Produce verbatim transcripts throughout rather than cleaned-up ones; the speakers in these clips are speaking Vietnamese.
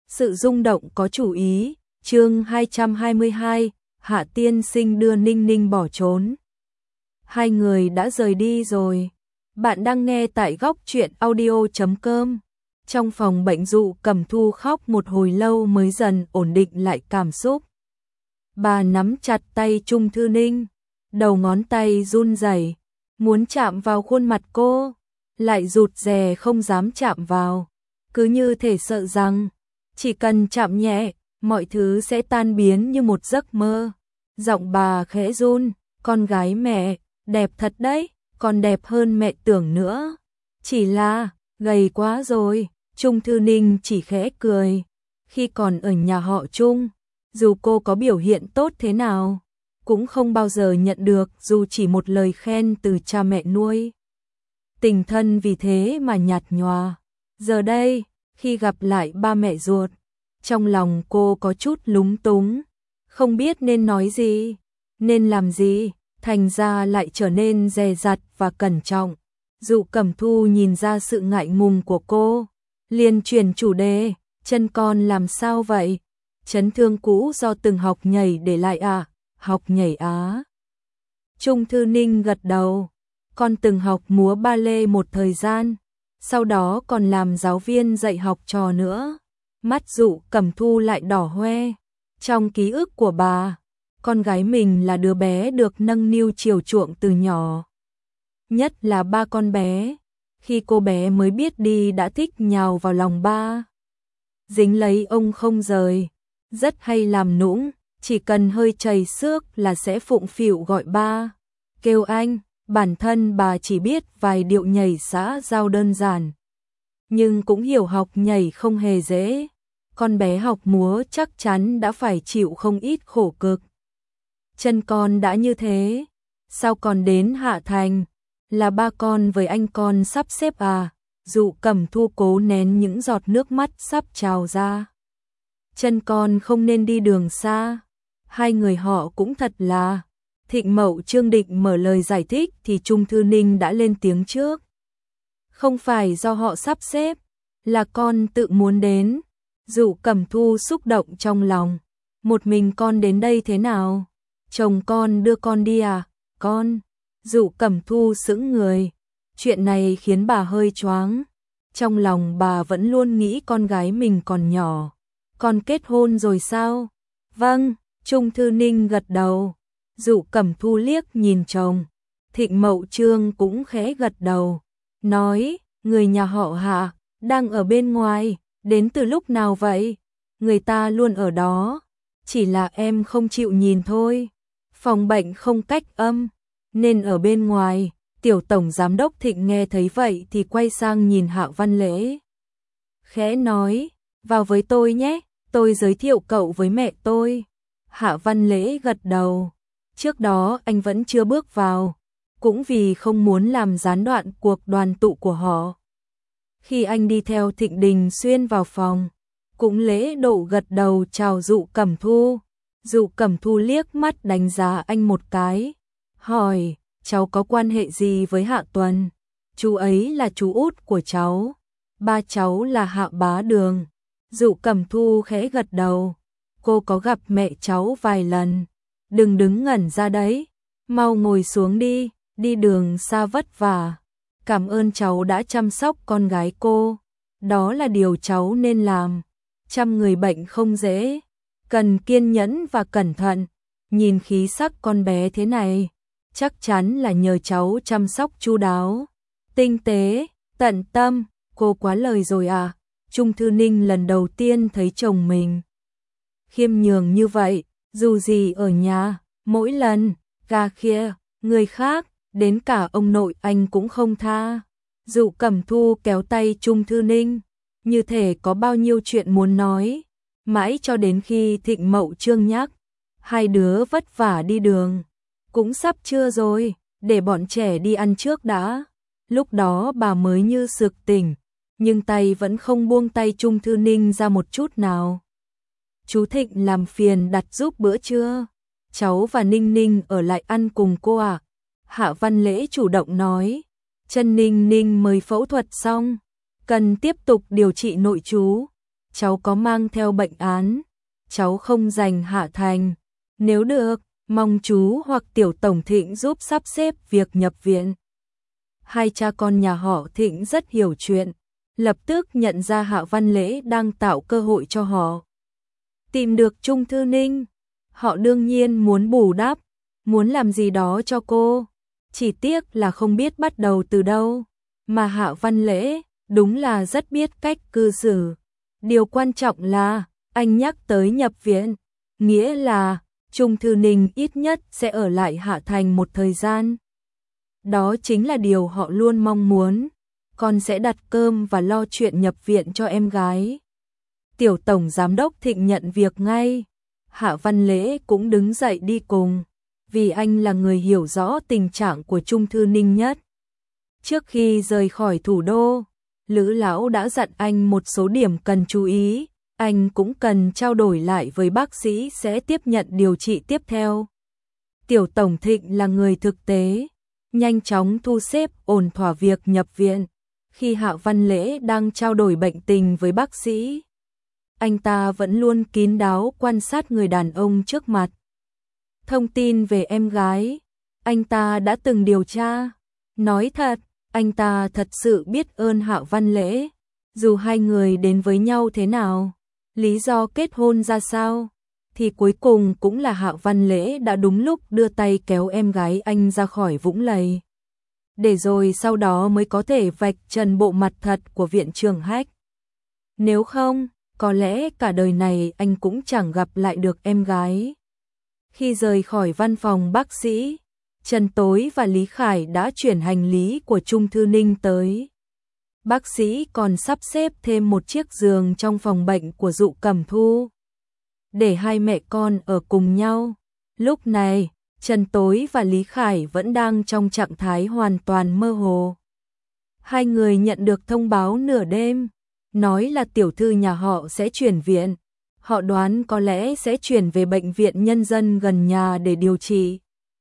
Sự rung động có chủ ý, chương hai trăm hai mươi hai, Hạ tiên sinh đưa Ninh Ninh bỏ trốn. Hai người đã rời đi rồi. Bạn đang nghe tại góc truyện audio chấm com. Trong phòng bệnh Dụ Cẩm Thu khóc một hồi lâu mới dần ổn định lại cảm xúc. Bà nắm chặt tay Trung Thư Ninh, đầu ngón tay run rẩy, muốn chạm vào khuôn mặt cô, lại rụt rè không dám chạm vào, cứ như thể sợ rằng chỉ cần chạm nhẹ, mọi thứ sẽ tan biến như một giấc mơ. Giọng bà khẽ run, con gái mẹ, đẹp thật đấy, còn đẹp hơn mẹ tưởng nữa. Chỉ là, gầy quá rồi, Trung Thư Ninh chỉ khẽ cười. Khi còn ở nhà họ Trung, dù cô có biểu hiện tốt thế nào, cũng không bao giờ nhận được dù chỉ một lời khen từ cha mẹ nuôi. Tình thân vì thế mà nhạt nhòa. Giờ đây, khi gặp lại ba mẹ ruột, trong lòng cô có chút lúng túng, không biết nên nói gì, nên làm gì, thành ra lại trở nên dè dặt và cẩn trọng. Dụ Cẩm Thu nhìn ra sự ngại ngùng của cô, liền chuyển chủ đề, chân con làm sao vậy? Chấn thương cũ do từng học nhảy để lại à? Học nhảy á? Trung Thư Ninh gật đầu, con từng học múa ba lê một thời gian, sau đó còn làm giáo viên dạy học trò nữa. Mắt Dụ Cẩm Thu lại đỏ hoe. Trong ký ức của bà, con gái mình là đứa bé được nâng niu chiều chuộng từ nhỏ. Nhất là ba con bé, khi cô bé mới biết đi đã thích nhào vào lòng ba, dính lấy ông không rời, rất hay làm nũng, chỉ cần hơi chảy xước là sẽ phụng phịu gọi ba, kêu anh. Bản thân bà chỉ biết vài điệu nhảy xã giao đơn giản, nhưng cũng hiểu học nhảy không hề dễ. Con bé học múa chắc chắn đã phải chịu không ít khổ cực. Chân con đã như thế, sao còn đến Hạ Thành? Là ba con với anh con sắp xếp à? Dụ Cẩm Thu cố nén những giọt nước mắt sắp trào ra. Chân con không nên đi đường xa. Hai người họ cũng thật là. Thịnh Mậu Trương định mở lời giải thích thì Trung Thư Ninh đã lên tiếng trước. Không phải do họ sắp xếp, là con tự muốn đến. Dụ Cẩm Thu xúc động trong lòng. Một mình con đến đây thế nào? Chồng con đưa con đi à? Con. Dụ Cẩm Thu sững người. Chuyện này khiến bà hơi choáng. Trong lòng bà vẫn luôn nghĩ con gái mình còn nhỏ. Con kết hôn rồi sao? Vâng, Trung Thư Ninh gật đầu. Dụ Cẩm Thu liếc nhìn chồng. Thịnh Mậu Trương cũng khẽ gật đầu. Nói, người nhà họ Hạ, đang ở bên ngoài, đến từ lúc nào vậy? Người ta luôn ở đó, chỉ là em không chịu nhìn thôi. Phòng bệnh không cách âm, nên ở bên ngoài. Tiểu tổng giám đốc Thịnh nghe thấy vậy thì quay sang nhìn Hạ Văn Lễ. Khẽ nói, vào với tôi nhé, tôi giới thiệu cậu với mẹ tôi. Hạ Văn Lễ gật đầu. Trước đó anh vẫn chưa bước vào, cũng vì không muốn làm gián đoạn cuộc đoàn tụ của họ. Khi anh đi theo Thịnh Đình Xuyên vào phòng, cũng lễ độ gật đầu chào Dụ Cẩm Thu. Dụ Cẩm Thu liếc mắt đánh giá anh một cái, hỏi, cháu có quan hệ gì với Hạ Tuần? Chú ấy là chú út của cháu, ba cháu là Hạ Bá Đường. Dụ Cẩm Thu khẽ gật đầu, cô có gặp mẹ cháu vài lần. Đừng đứng ngẩn ra đấy, mau ngồi xuống đi, đi đường xa vất vả. Cảm ơn cháu đã chăm sóc con gái cô, đó là điều cháu nên làm. Chăm người bệnh không dễ, cần kiên nhẫn và cẩn thận. Nhìn khí sắc con bé thế này, chắc chắn là nhờ cháu chăm sóc chu đáo, tinh tế, tận tâm. Cô quá lời rồi à? Trung Thư Ninh lần đầu tiên thấy chồng mình khiêm nhường như vậy. Dù gì ở nhà, mỗi lần, gà kia, người khác, đến cả ông nội anh cũng không tha. Dụ Cẩm Thu kéo tay Trung Thư Ninh, như thể có bao nhiêu chuyện muốn nói. Mãi cho đến khi Thịnh Mậu Trương nhắc, hai đứa vất vả đi đường, cũng sắp trưa rồi, để bọn trẻ đi ăn trước đã. Lúc đó bà mới như sực tỉnh, nhưng tay vẫn không buông tay Trung Thư Ninh ra một chút nào. Chú Thịnh làm phiền đặt giúp bữa trưa, cháu và Ninh Ninh ở lại ăn cùng cô à? Hạ Văn Lễ chủ động nói, chân Ninh Ninh mới phẫu thuật xong, cần tiếp tục điều trị nội trú. cháu có mang theo bệnh án, cháu không dành Hạ Thành. Nếu được, mong chú hoặc Tiểu Tổng Thịnh giúp sắp xếp việc nhập viện. Hai cha con nhà họ Thịnh rất hiểu chuyện, lập tức nhận ra Hạ Văn Lễ đang tạo cơ hội cho họ. Tìm được Trung Thư Ninh, họ đương nhiên muốn bù đắp, muốn làm gì đó cho cô. Chỉ tiếc là không biết bắt đầu từ đâu, mà Hạ Văn Lễ đúng là rất biết cách cư xử. Điều quan trọng là anh nhắc tới nhập viện, nghĩa là Trung Thư Ninh ít nhất sẽ ở lại Hạ Thành một thời gian. Đó chính là điều họ luôn mong muốn, con sẽ đặt cơm và lo chuyện nhập viện cho em gái. Tiểu Tổng Giám đốc Thịnh nhận việc ngay, Hạ Văn Lễ cũng đứng dậy đi cùng, vì anh là người hiểu rõ tình trạng của Trung Thư Ninh nhất. Trước khi rời khỏi thủ đô, Lữ Lão đã dặn anh một số điểm cần chú ý, anh cũng cần trao đổi lại với bác sĩ sẽ tiếp nhận điều trị tiếp theo. Tiểu Tổng Thịnh là người thực tế, nhanh chóng thu xếp ổn thỏa việc nhập viện. Khi Hạ Văn Lễ đang trao đổi bệnh tình với bác sĩ, anh ta vẫn luôn kín đáo quan sát người đàn ông trước mặt. Thông tin về em gái, anh ta đã từng điều tra. Nói thật, anh ta thật sự biết ơn Hạ Văn Lễ. Dù hai người đến với nhau thế nào, lý do kết hôn ra sao, thì cuối cùng cũng là Hạ Văn Lễ đã đúng lúc đưa tay kéo em gái anh ra khỏi vũng lầy. Để rồi sau đó mới có thể vạch trần bộ mặt thật của viện trưởng Hách. Nếu không, có lẽ cả đời này anh cũng chẳng gặp lại được em gái. Khi rời khỏi văn phòng bác sĩ, Trần Tối và Lý Khải đã chuyển hành lý của Trung Thư Ninh tới. Bác sĩ còn sắp xếp thêm một chiếc giường trong phòng bệnh của Dụ Cẩm Thu, để hai mẹ con ở cùng nhau. Lúc này, Trần Tối và Lý Khải vẫn đang trong trạng thái hoàn toàn mơ hồ. Hai người nhận được thông báo nửa đêm, nói là tiểu thư nhà họ sẽ chuyển viện. Họ đoán có lẽ sẽ chuyển về bệnh viện nhân dân gần nhà để điều trị.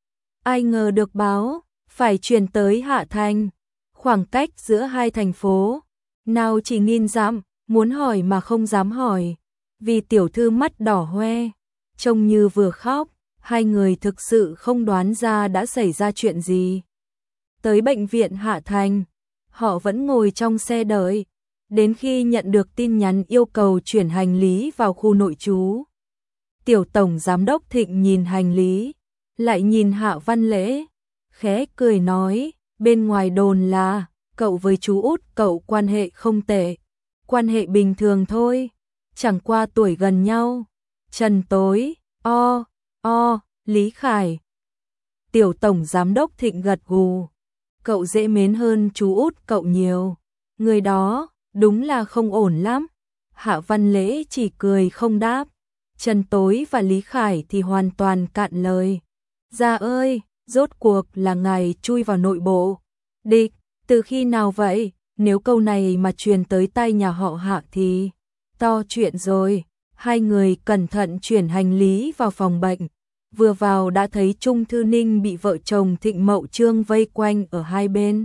Ai ngờ được báo, phải chuyển tới Hạ Thành. Khoảng cách giữa hai thành phố, nào chỉ nghìn dặm, muốn hỏi mà không dám hỏi. Vì tiểu thư mắt đỏ hoe, trông như vừa khóc, hai người thực sự không đoán ra đã xảy ra chuyện gì. Tới bệnh viện Hạ Thành, họ vẫn ngồi trong xe đợi, đến khi nhận được tin nhắn yêu cầu chuyển hành lý vào khu nội trú. Tiểu Tổng Giám đốc Thịnh nhìn hành lý, lại nhìn Hạ Văn Lễ, khẽ cười nói, bên ngoài đồn là cậu với chú út cậu quan hệ không tệ, quan hệ bình thường thôi, chẳng qua tuổi gần nhau. Trần Tối, o, o, Lý Khải. Tiểu Tổng Giám đốc Thịnh gật gù, cậu dễ mến hơn chú út cậu nhiều, người đó đúng là không ổn lắm. Hạ Văn Lễ chỉ cười không đáp. Trần Tối và Lý Khải thì hoàn toàn cạn lời. Gia ơi, rốt cuộc là ngài chui vào nội bộ địch từ khi nào vậy? Nếu câu này mà truyền tới tai nhà họ Hạ thì to chuyện rồi. Hai người cẩn thận chuyển hành lý vào phòng bệnh. Vừa vào đã thấy Trung Thư Ninh bị vợ chồng Thịnh Mậu Trương vây quanh ở hai bên.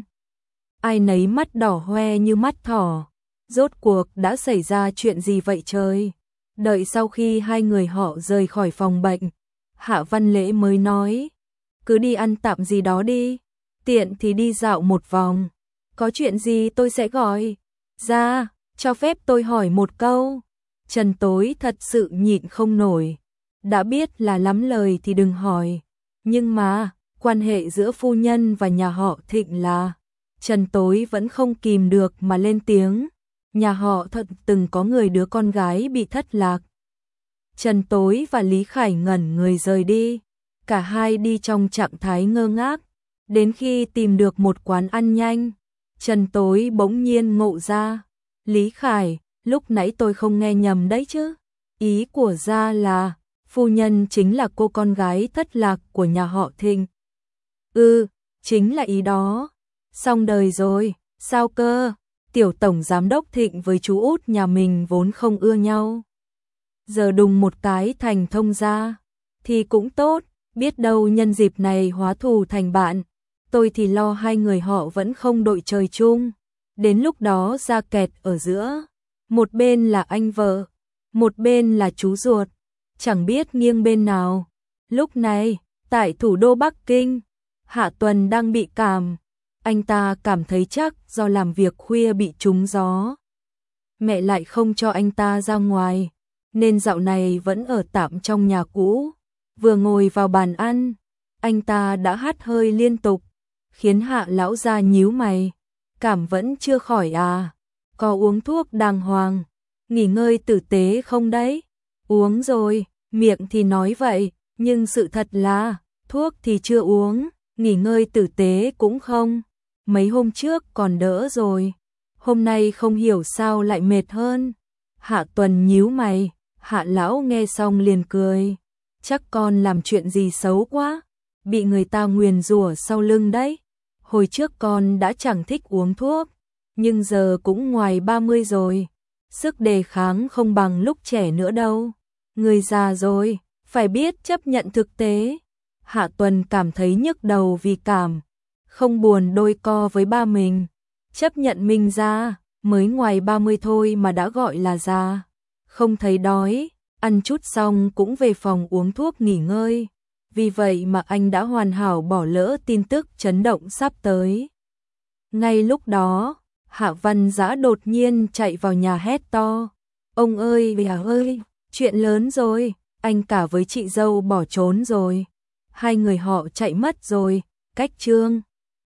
Ai nấy mắt đỏ hoe như mắt thỏ. Rốt cuộc đã xảy ra chuyện gì vậy trời? Đợi sau khi hai người họ rời khỏi phòng bệnh, Hạ Văn Lễ mới nói, cứ đi ăn tạm gì đó đi, tiện thì đi dạo một vòng, có chuyện gì tôi sẽ gọi. Ra, cho phép tôi hỏi một câu. Trần Tối thật sự nhịn không nổi, đã biết là lắm lời thì đừng hỏi, nhưng mà quan hệ giữa phu nhân và nhà họ Thịnh là... Trần Tối vẫn không kìm được mà lên tiếng, nhà họ thật từng có người đứa con gái bị thất lạc. Trần Tối và Lý Khải ngẩn người rời đi, cả hai đi trong trạng thái ngơ ngác, đến khi tìm được một quán ăn nhanh, Trần Tối bỗng nhiên ngộ ra, Lý Khải, lúc nãy tôi không nghe nhầm đấy chứ, ý của Gia là, phu nhân chính là cô con gái thất lạc của nhà họ Thịnh. Ừ, chính là ý đó. Xong đời rồi, sao cơ? Tiểu Tổng Giám đốc Thịnh với chú út nhà mình vốn không ưa nhau, giờ đùng một cái thành thông gia, thì cũng tốt, biết đâu nhân dịp này hóa thù thành bạn. Tôi thì lo hai người họ vẫn không đội trời chung, đến lúc đó ra kẹt ở giữa, một bên là anh vợ, một bên là chú ruột, chẳng biết nghiêng bên nào. Lúc này, tại thủ đô Bắc Kinh, Hạ Tuần đang bị cảm. Anh ta cảm thấy chắc do làm việc khuya bị trúng gió. Mẹ lại không cho anh ta ra ngoài, nên dạo này vẫn ở tạm trong nhà cũ. Vừa ngồi vào bàn ăn, anh ta đã hắt hơi liên tục, khiến Hạ lão gia nhíu mày. Cảm vẫn chưa khỏi à? Có uống thuốc đàng hoàng, nghỉ ngơi tử tế không đấy? Uống rồi, miệng thì nói vậy, nhưng sự thật là thuốc thì chưa uống, nghỉ ngơi tử tế cũng không. Mấy hôm trước còn đỡ rồi, hôm nay không hiểu sao lại mệt hơn. Hạ Tuần nhíu mày, Hạ lão nghe xong liền cười. Chắc con làm chuyện gì xấu quá, bị người ta nguyền rủa sau lưng đấy. Hồi trước con đã chẳng thích uống thuốc, nhưng giờ cũng ngoài ba mươi rồi, sức đề kháng không bằng lúc trẻ nữa đâu. Người già rồi, phải biết chấp nhận thực tế. Hạ Tuần cảm thấy nhức đầu vì cảm, không buồn đôi co với ba mình. Chấp nhận mình già, mới ngoài ba mươi thôi mà đã gọi là già. Không thấy đói, ăn chút xong cũng về phòng uống thuốc nghỉ ngơi. Vì vậy mà anh đã hoàn hảo bỏ lỡ tin tức chấn động sắp tới. Ngay lúc đó, Hạ Văn Dã đột nhiên chạy vào nhà hét to. Ông ơi, bà ơi, chuyện lớn rồi, anh cả với chị dâu bỏ trốn rồi. Hai người họ chạy mất rồi, cách Trương